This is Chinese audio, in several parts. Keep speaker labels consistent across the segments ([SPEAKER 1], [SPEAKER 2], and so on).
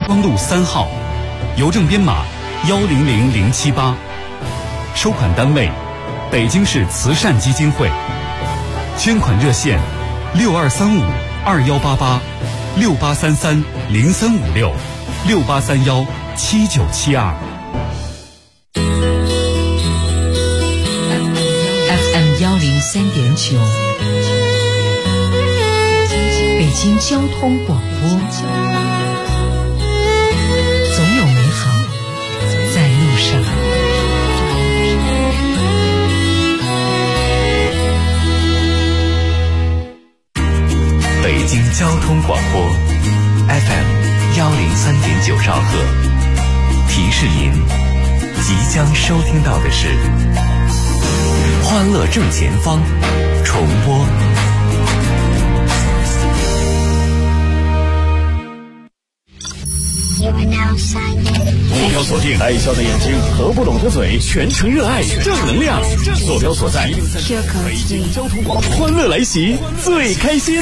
[SPEAKER 1] 光路3号，邮政编码100078，收款单位北京市慈善基金会，捐款热线6235-2888-6833-0356-6831-7972。
[SPEAKER 2] FM 103.9，北京交通广播，总有美好在路上。
[SPEAKER 3] 北京交通广播 FM 103.9兆赫，提示您即将收听到的是欢乐正前方重播。
[SPEAKER 4] 目标锁定爱笑的眼睛和不拢的嘴，全程热爱正能量。坐标所在北京交通广播，欢乐来袭，最开心。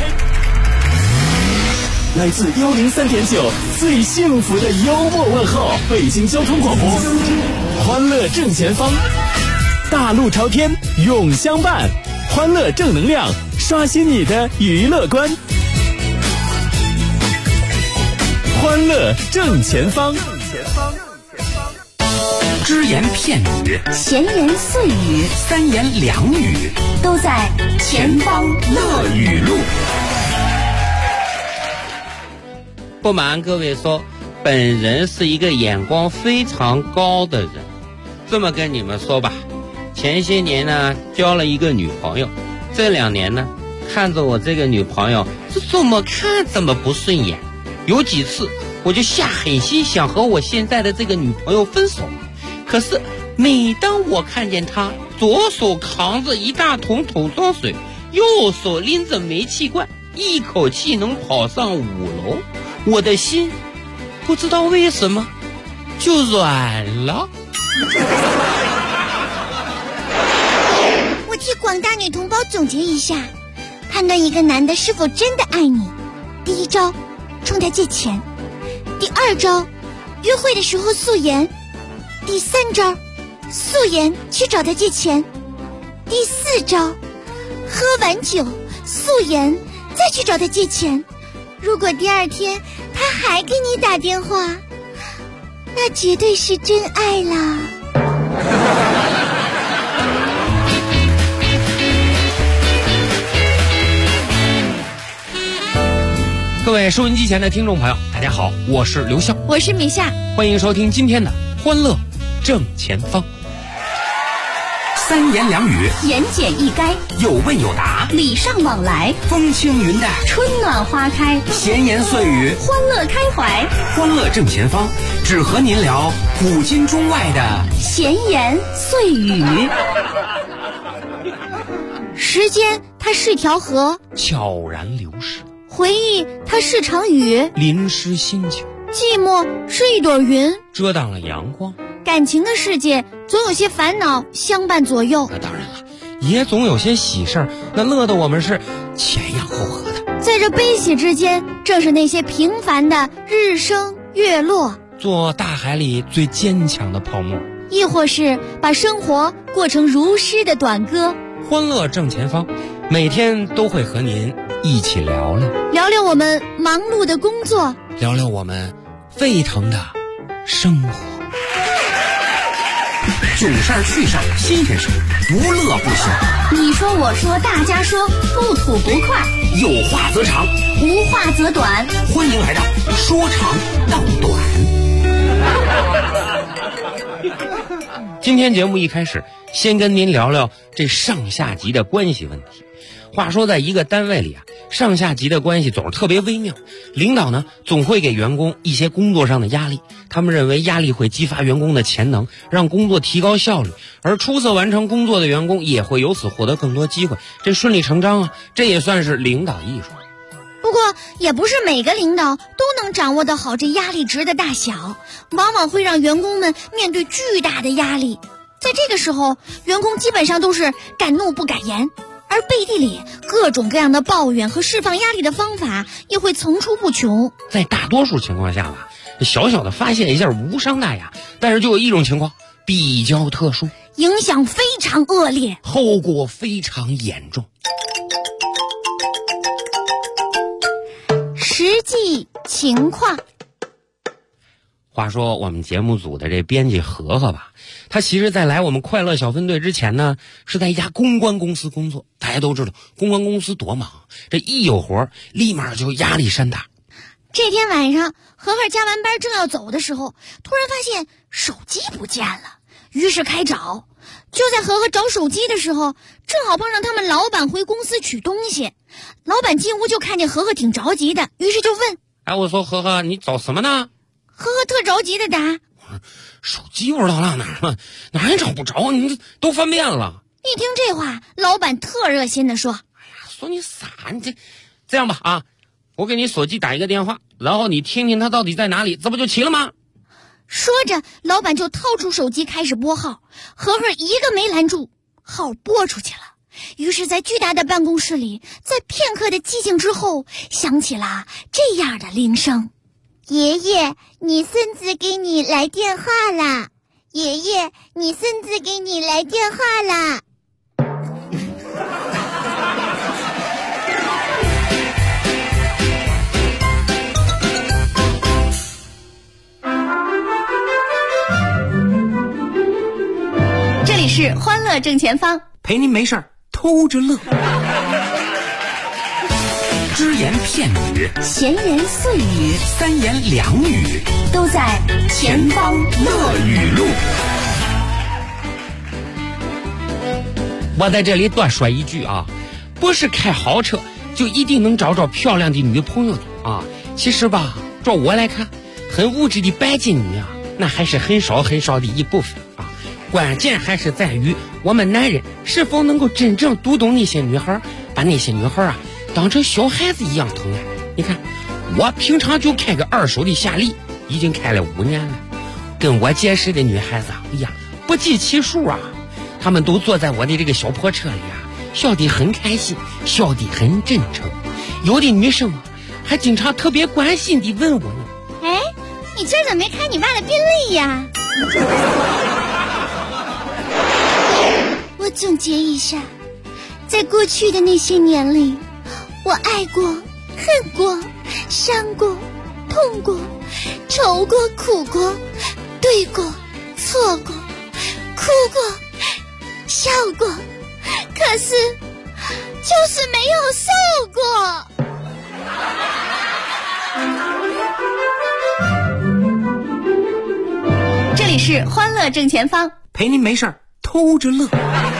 [SPEAKER 4] 来自103.9最幸福的幽默问候，北京交通广播，欢乐正前方，大路朝天永相伴，欢乐正能量，刷新你的娱乐观。欢乐正前方，
[SPEAKER 3] 只言片语，
[SPEAKER 5] 闲言碎语，
[SPEAKER 3] 三言两语，
[SPEAKER 5] 都在前方乐语录。
[SPEAKER 6] 不瞒各位说，本人是一个眼光非常高的人。这么跟你们说吧，前些年呢交了一个女朋友，这2年呢看着我这个女朋友是怎么看怎么不顺眼，有几次我就下狠心想和我现在的这个女朋友分手，可是每当我看见她左手扛着一大桶桶装水，右手拎着煤气罐，一口气能跑上5楼，我的心不知道为什么就软了。
[SPEAKER 5] 我替广大女同胞总结一下，判断一个男的是否真的爱你，第一招冲他借钱，第2招约会的时候素颜，第3招素颜去找他借钱，第4招喝完酒素颜再去找他借钱。如果第2天他还给你打电话，那绝对是真爱啦。
[SPEAKER 6] 各位收音机前的听众朋友，大家好，我是刘笑，
[SPEAKER 5] 我是米夏，
[SPEAKER 6] 欢迎收听今天的欢乐正前方。
[SPEAKER 3] 三言两语，
[SPEAKER 5] 言简意赅，
[SPEAKER 3] 有问有答，
[SPEAKER 5] 礼尚往来，
[SPEAKER 3] 风轻云淡，
[SPEAKER 5] 春暖花开，
[SPEAKER 3] 闲言碎语，
[SPEAKER 5] 欢乐开怀。
[SPEAKER 3] 欢乐正前方，只和您聊古今中外的
[SPEAKER 5] 闲言碎语。时间它是条河，
[SPEAKER 6] 悄然流逝；
[SPEAKER 5] 回忆它是场雨，
[SPEAKER 6] 淋湿心情；
[SPEAKER 5] 寂寞是一朵云，
[SPEAKER 6] 遮挡了阳光。
[SPEAKER 5] 感情的世界总有些烦恼相伴左右，
[SPEAKER 6] 那当然了，也总有些喜事儿，那乐得我们是前仰后合的。
[SPEAKER 5] 在这悲喜之间，正是那些平凡的日升月落，
[SPEAKER 6] 做大海里最坚强的泡沫，
[SPEAKER 5] 亦或是把生活过成如诗的短歌。
[SPEAKER 6] 欢乐正前方，每天都会和您一起聊聊，
[SPEAKER 5] 聊聊我们忙碌的工作，
[SPEAKER 6] 聊聊我们沸腾的生活。
[SPEAKER 3] 囧事儿趣事儿新鲜事儿，不乐不休。
[SPEAKER 5] 你说我说大家说，不吐不快，
[SPEAKER 3] 有话则长，
[SPEAKER 5] 无话则短。
[SPEAKER 3] 欢迎来到说长道短。
[SPEAKER 6] 今天节目一开始，先跟您聊聊这上下级的关系问题。话说在一个单位里啊，上下级的关系总是特别微妙，领导呢总会给员工一些工作上的压力，他们认为压力会激发员工的潜能，让工作提高效率，而出色完成工作的员工也会由此获得更多机会，这顺理成章啊，这也算是领导艺术。
[SPEAKER 5] 不过也不是每个领导都能掌握得好这压力值的大小，往往会让员工们面对巨大的压力。在这个时候，员工基本上都是敢怒不敢言， 而背地里各种各样的抱怨和释放压力的方法也会层出不穷。
[SPEAKER 6] 在大多数情况下吧，小小的发泄一下无伤大雅，但是就有一种情况比较特殊，
[SPEAKER 5] 影响非常恶劣，
[SPEAKER 6] 后果非常严重。
[SPEAKER 5] 实际情况。
[SPEAKER 6] 话说我们节目组的这编辑何何吧，他其实在来我们快乐小分队之前呢，是在一家公关公司工作。大家都知道公关公司多忙，这一有活立马就压力山大。
[SPEAKER 5] 这天晚上，何何加完班正要走的时候，突然发现手机不见了，于是开找。就在何何找手机的时候，正好碰上他们老板回公司取东西。老板进屋就看见何何挺着急的，于是就问：
[SPEAKER 6] 我说何何，你找什么呢？
[SPEAKER 5] 何何特着急的答：
[SPEAKER 6] 手机不知道落哪儿了，哪也找不着，你都翻遍了。
[SPEAKER 5] 一听这话，老板特热心的说：
[SPEAKER 6] 说你傻，你这样吧啊，我给你手机打一个电话，然后你听听他到底在哪里，这不就齐了吗？
[SPEAKER 5] 说着，老板就掏出手机开始拨号，何何一个没拦住，号拨出去了。于是在巨大的办公室里，在片刻的寂静之后，响起了这样的铃声：爷爷，你孙子给你来电话啦！爷爷，你孙子给你来电话啦！这里是欢乐正前方，
[SPEAKER 3] 陪您没事儿偷着乐。只言片语，
[SPEAKER 5] 闲言碎语，
[SPEAKER 3] 三言两语，
[SPEAKER 5] 都在前方乐语录。
[SPEAKER 6] 我在这里多说一句啊，不是开豪车就一定能找着漂亮的女朋友的啊。其实吧，照我来看，很物质的拜金女啊，那还是很少很少的一部分啊。关键还是在于我们男人是否能够真正读懂那些女孩，把那些女孩啊当成小孩子一样疼爱。你看，我平常就开个二手的夏利，已经开了5年了。跟我结识的女孩子啊，哎呀，不计其数啊。她们都坐在我的这个小破车里啊，笑得很开心，笑得很真诚。有的女生啊，还经常特别关心地问我呢：
[SPEAKER 5] 哎，你今儿怎么没开你爸的宾利呀？我总结一下，在过去的那些年里，我爱过，恨过，伤过，痛过，愁过，苦过，对过，错过，哭过，笑过，可是就是没有受过。这里是欢乐正前方，
[SPEAKER 3] 陪您没事儿偷着乐。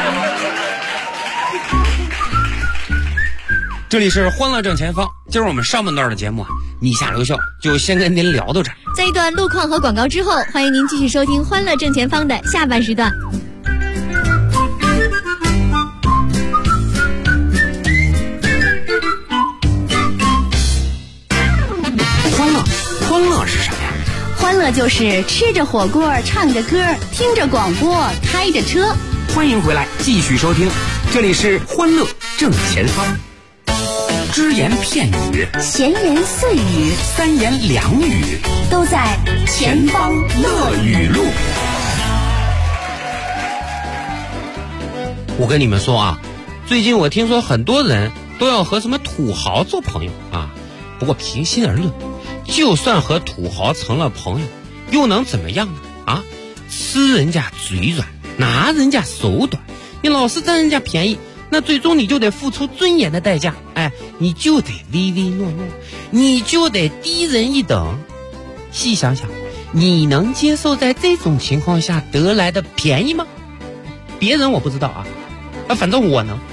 [SPEAKER 6] 这里是欢乐正前方，今儿我们上半段的节目啊，你下留笑就先跟您聊到这儿。
[SPEAKER 5] 在一段路况和广告之后，欢迎您继续收听欢乐正前方的下半时段。
[SPEAKER 3] 欢乐是什么呀？
[SPEAKER 5] 欢乐就是吃着火锅，唱着歌，听着广播，开着车。
[SPEAKER 3] 欢迎回来，继续收听，这里是欢乐正前方。只言片语，
[SPEAKER 5] 闲言碎语，
[SPEAKER 3] 三言两语，
[SPEAKER 5] 都在前方乐语录。
[SPEAKER 6] 我跟你们说啊，最近我听说很多人都要和什么土豪做朋友啊。不过平心而论，就算和土豪成了朋友，又能怎么样呢？啊，吃人家嘴软，拿人家手短，你老是占人家便宜，那最终你就得付出尊严的代价。哎，你就得唯唯诺诺，你就得低人一等。细想想，你能接受在这种情况下得来的便宜吗？别人我不知道啊，反正我能。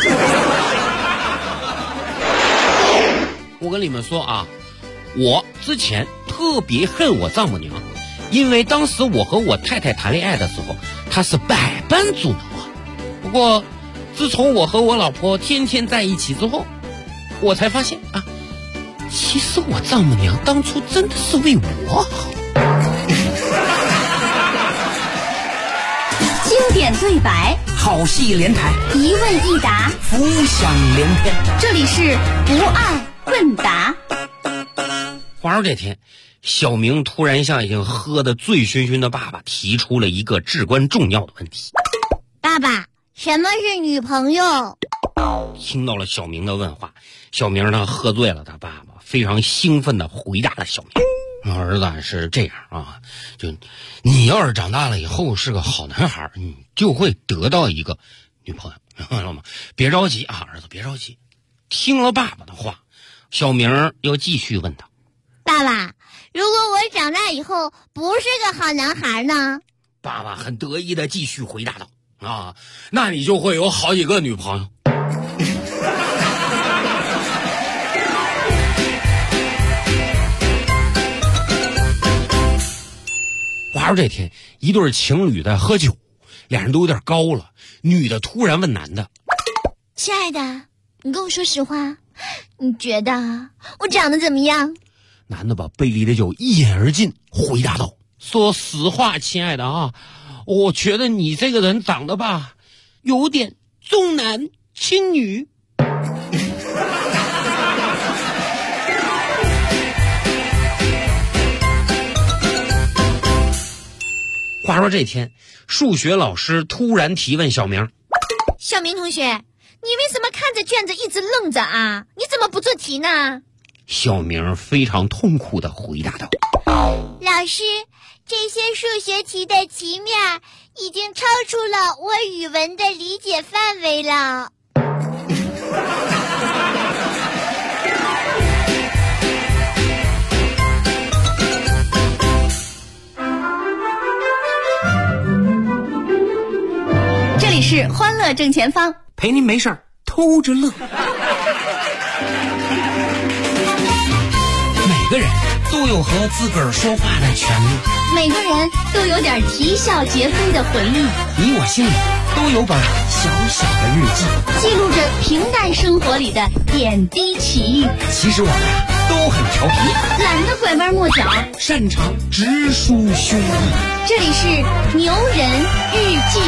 [SPEAKER 6] 我跟你们说啊，我之前特别恨我丈母娘，因为当时我和我太太谈恋爱的时候，她是百般阻挠啊。不过自从我和我老婆天天在一起之后，我才发现啊，其实我丈母娘当初真的是为我好。
[SPEAKER 5] 精
[SPEAKER 7] 点对白，
[SPEAKER 8] 好戏连台，
[SPEAKER 7] 一问一答，
[SPEAKER 8] 浮想联翩。
[SPEAKER 7] 这里是不二问答。
[SPEAKER 6] 话说这天，小明突然向已经喝得醉醺醺的爸爸提出了一个至关重要的问题：
[SPEAKER 5] 爸爸，什么是女朋友？
[SPEAKER 6] 听到了小明的问话，小明他喝醉了，他爸爸非常兴奋地回答了小明：儿子是这样啊，就你要是长大了以后是个好男孩，你就会得到一个女朋友，知道吗？别着急啊，儿子别着急。听了爸爸的话，小明又继续问他：
[SPEAKER 5] 爸爸，如果我长大以后不是个好男孩呢？
[SPEAKER 6] 爸爸很得意地继续回答道：啊，那你就会有好几个女朋友。话说这天，一对情侣在喝酒，俩人都有点高了。女的突然问男的：
[SPEAKER 5] 亲爱的，你跟我说实话，你觉得我长得怎么样？
[SPEAKER 6] 男的把杯里的酒一饮而尽，回答道：说实话，亲爱的啊，我觉得你这个人长得吧，有点重男轻女。话说这天，数学老师突然提问小明：
[SPEAKER 5] 小明同学，你为什么看着卷子一直愣着啊？你怎么不做题呢？
[SPEAKER 6] 小明非常痛苦地回答道：
[SPEAKER 5] 老师，这些数学题的题面已经超出了我语文的理解范围了。
[SPEAKER 7] 这里是欢乐正前方，
[SPEAKER 8] 陪您没事儿偷着乐。每个人都有和自个儿说话的权利，
[SPEAKER 7] 每个人都有点啼笑皆非的回忆，
[SPEAKER 8] 你我心里都有本小小的日记，
[SPEAKER 7] 记录着平淡生活里的点滴奇遇。
[SPEAKER 8] 其实我们都很调皮，
[SPEAKER 7] 懒得拐弯抹角，
[SPEAKER 8] 擅长直抒胸臆。
[SPEAKER 7] 这里是牛人日记。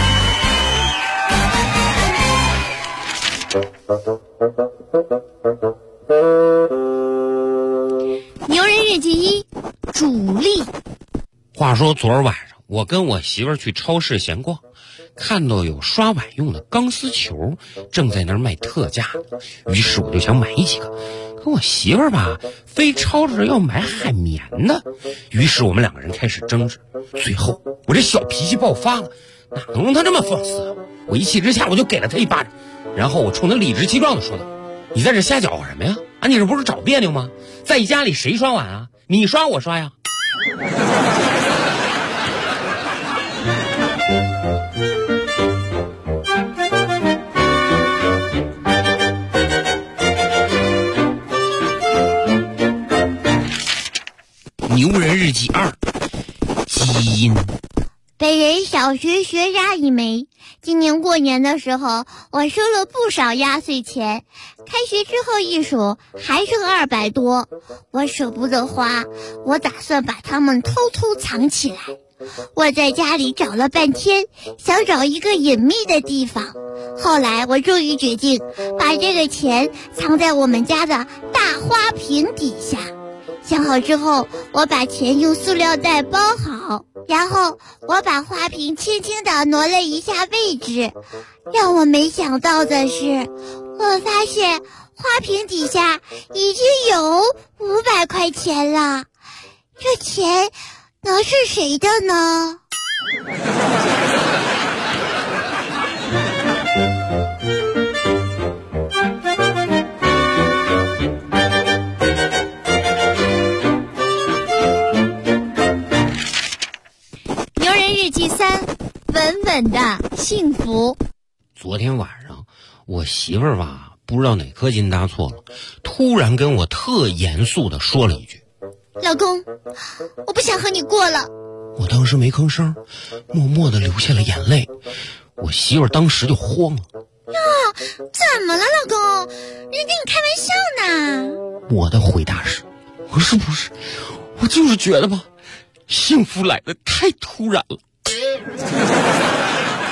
[SPEAKER 5] 牛人日记一，主力。
[SPEAKER 6] 话说昨儿晚上，我跟我媳妇儿去超市闲逛，看到有刷碗用的钢丝球正在那儿卖特价，于是我就想买几个。可我媳妇儿吧，非吵着要买海绵的，于是我们两个人开始争执。最后我这小脾气爆发了，哪能让他这么放肆啊！我一气之下我就给了他一巴掌，然后我冲他理直气壮地说道：你在这瞎搅和什么呀？啊，你这不是找别扭吗？在家里谁刷碗啊？你刷我刷呀？牛人日记2，基因。
[SPEAKER 5] 北人小学学渣一枚，今年过年的时候，我收了不少压岁钱，开学之后一数，还剩200多，我舍不得花，我打算把它们偷偷藏起来。我在家里找了半天，想找一个隐秘的地方，后来我终于决定把这个钱藏在我们家的大花瓶底下。想好之后，我把钱用塑料袋包好，然后我把花瓶轻轻地挪了一下位置。让我没想到的是，我发现花瓶底下已经有500块钱了。这钱能是谁的呢？日记3，稳稳的幸福。
[SPEAKER 6] 昨天晚上我媳妇儿吧，不知道哪颗筋搭错了，突然跟我特严肃地说了一句：
[SPEAKER 5] 老公，我不想和你过了。
[SPEAKER 6] 我当时没吭声，默默地流下了眼泪。我媳妇儿当时就慌了：
[SPEAKER 5] 怎么了，老公？人跟你开玩笑呢。
[SPEAKER 6] 我的回答是：不是，我就是觉得吧，幸福来得太突然了。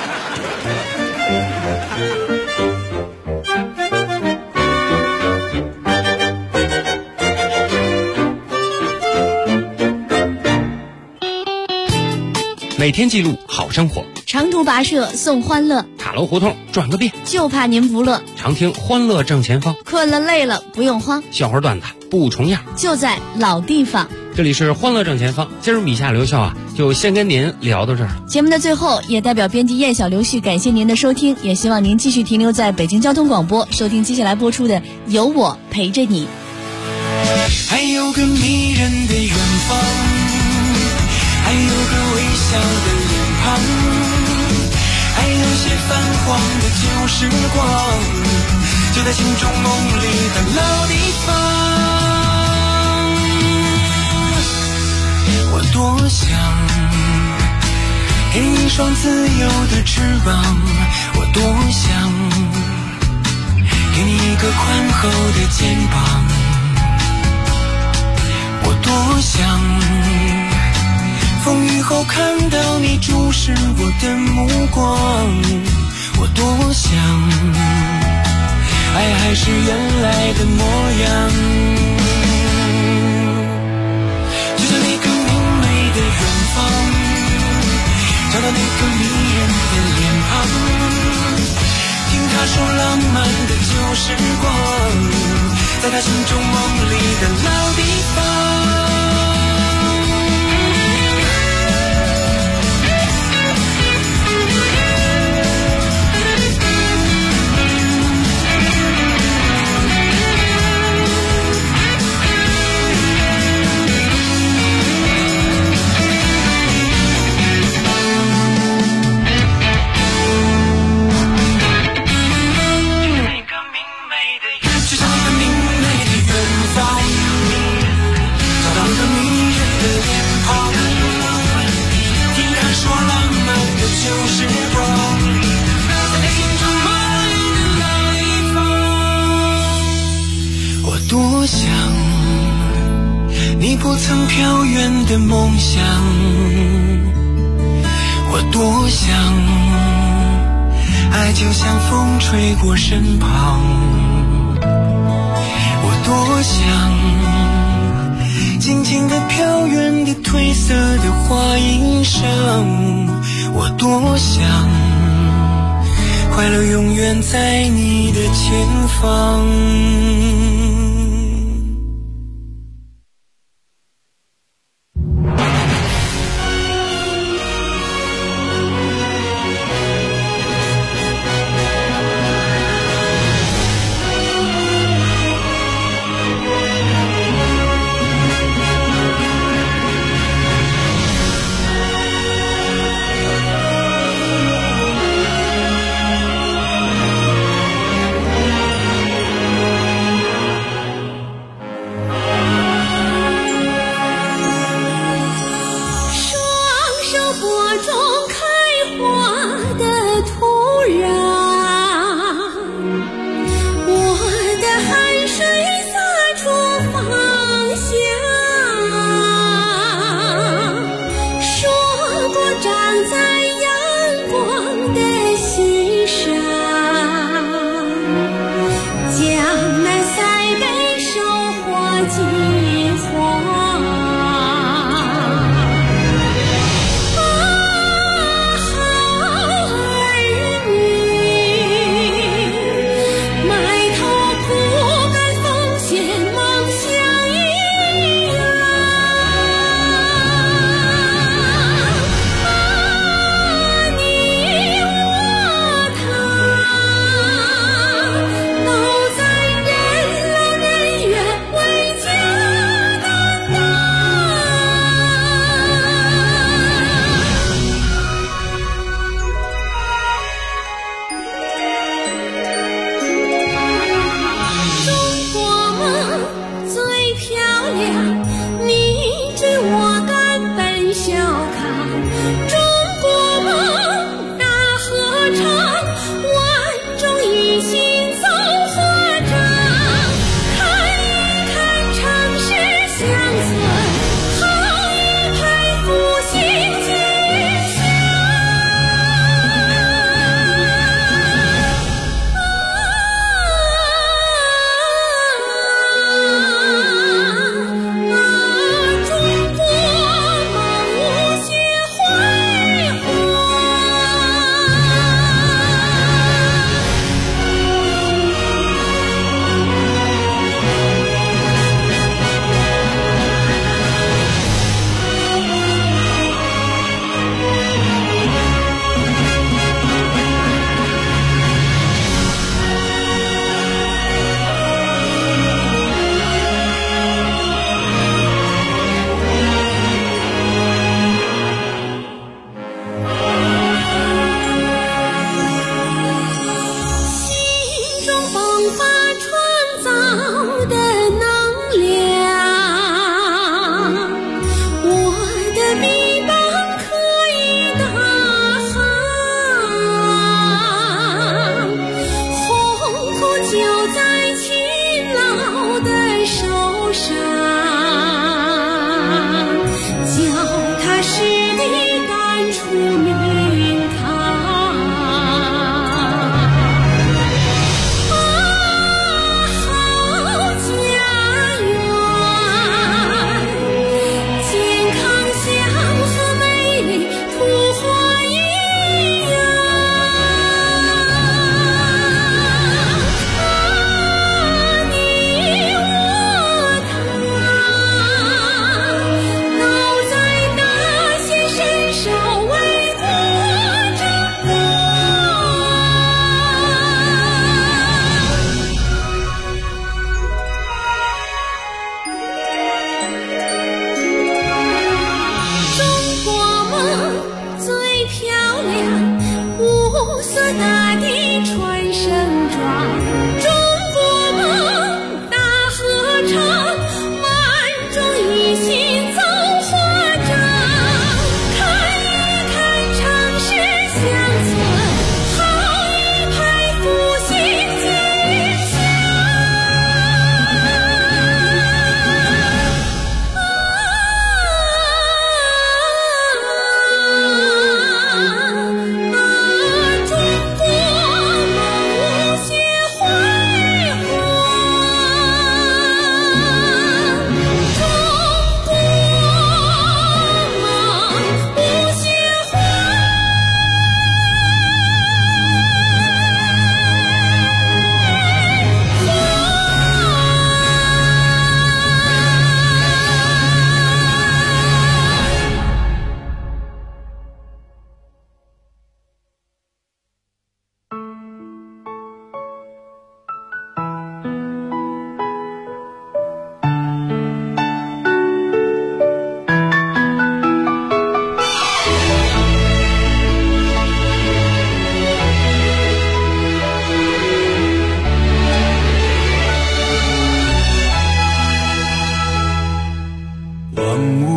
[SPEAKER 1] 每天记录好生活，
[SPEAKER 5] 长途跋涉送欢乐，
[SPEAKER 6] 塔楼胡同转个遍，
[SPEAKER 5] 就怕您不乐。
[SPEAKER 6] 常听欢乐正前方，
[SPEAKER 5] 困了累了不用慌，
[SPEAKER 6] 笑话段子不重样，
[SPEAKER 5] 就在老地方。
[SPEAKER 6] 这里是欢乐正前方，今儿米夏刘笑啊，就先跟您聊到这儿了。
[SPEAKER 5] 节目的最后，也代表编辑燕小刘旭感谢您的收听，也希望您继续停留在北京交通广播，收听接下来播出的《有我陪着你》。
[SPEAKER 9] 还有个迷人的远方，还有个微笑的脸庞，还有些泛黄的旧时光，就在心中梦里的老地方。我多想给你一双自由的翅膀，我多想给你一个宽厚的肩膀，我多想风雨后看到你注视我的目光，我多想爱还是原来的模样，就在那个明媚的远方，找到那个迷人的脸庞，听他说浪漫的旧时光，在他心中梦里的老地方。多想你不曾飘远的梦想，我多想爱就像风吹过身旁，我多想静静地飘远的褪色的花衣裳，我多想快乐永远在你的前方。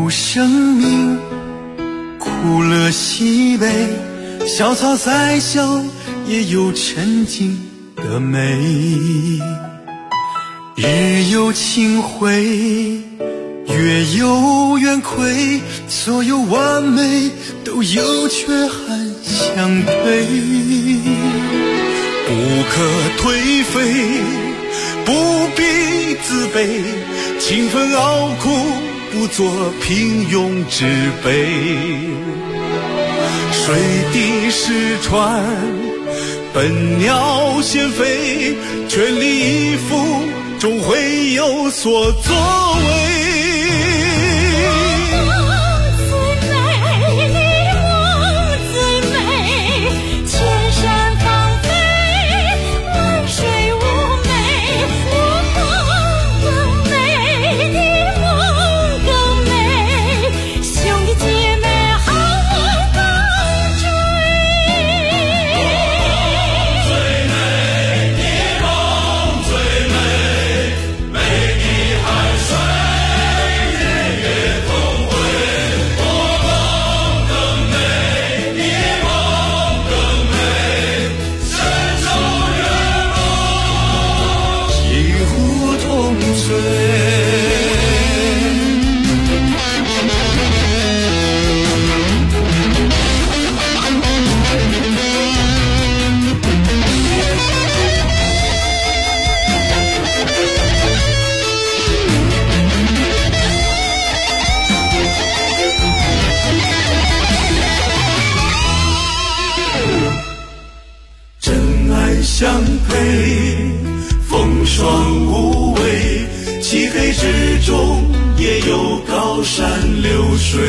[SPEAKER 9] 有生命，苦乐喜悲，小草再小也有沉静的美。日有清辉，月有圆亏，所有完美都有缺憾相对，不可颓废，不必自卑，勤奋熬苦，不做平庸之辈。水滴石穿，笨鸟先飞，全力以赴，终会有所作为。相配，风霜无畏，漆黑之中也有高山流水。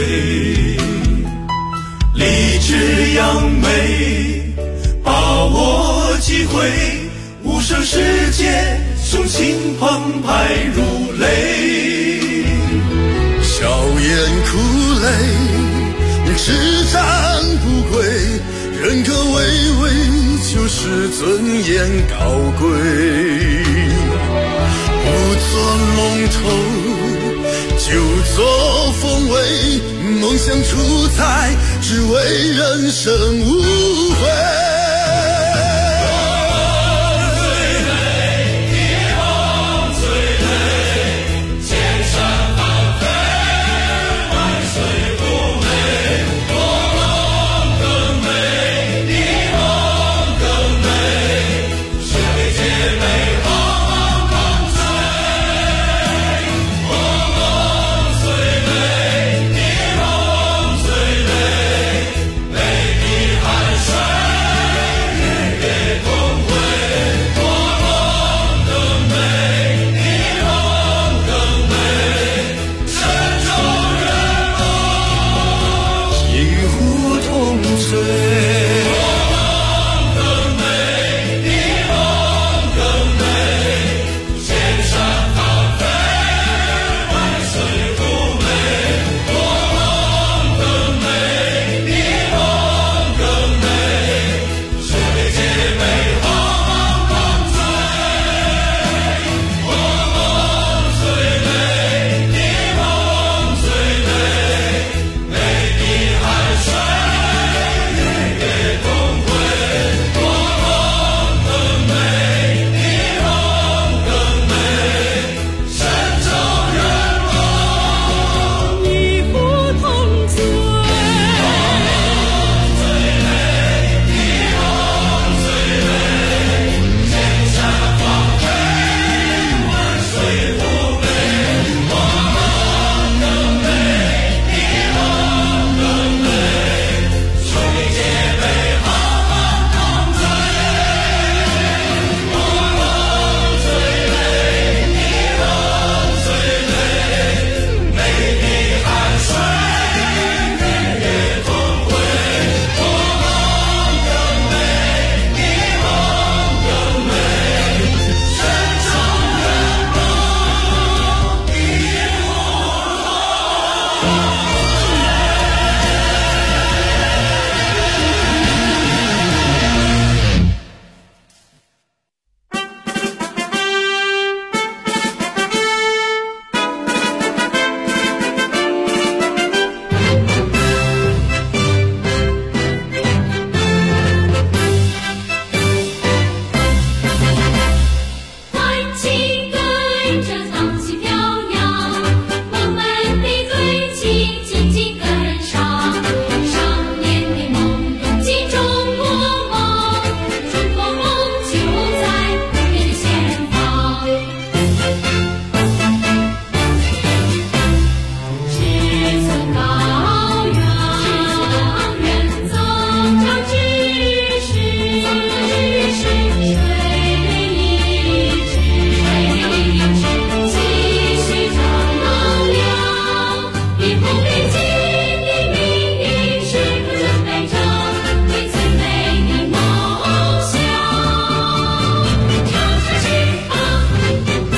[SPEAKER 9] 立志扬眉，把握机会，无声世界，雄心澎湃如雷。笑颜苦泪，叱咤不归，人格巍巍，就是尊严高贵。不做龙头，就做凤尾，梦想出彩，只为人生无悔。水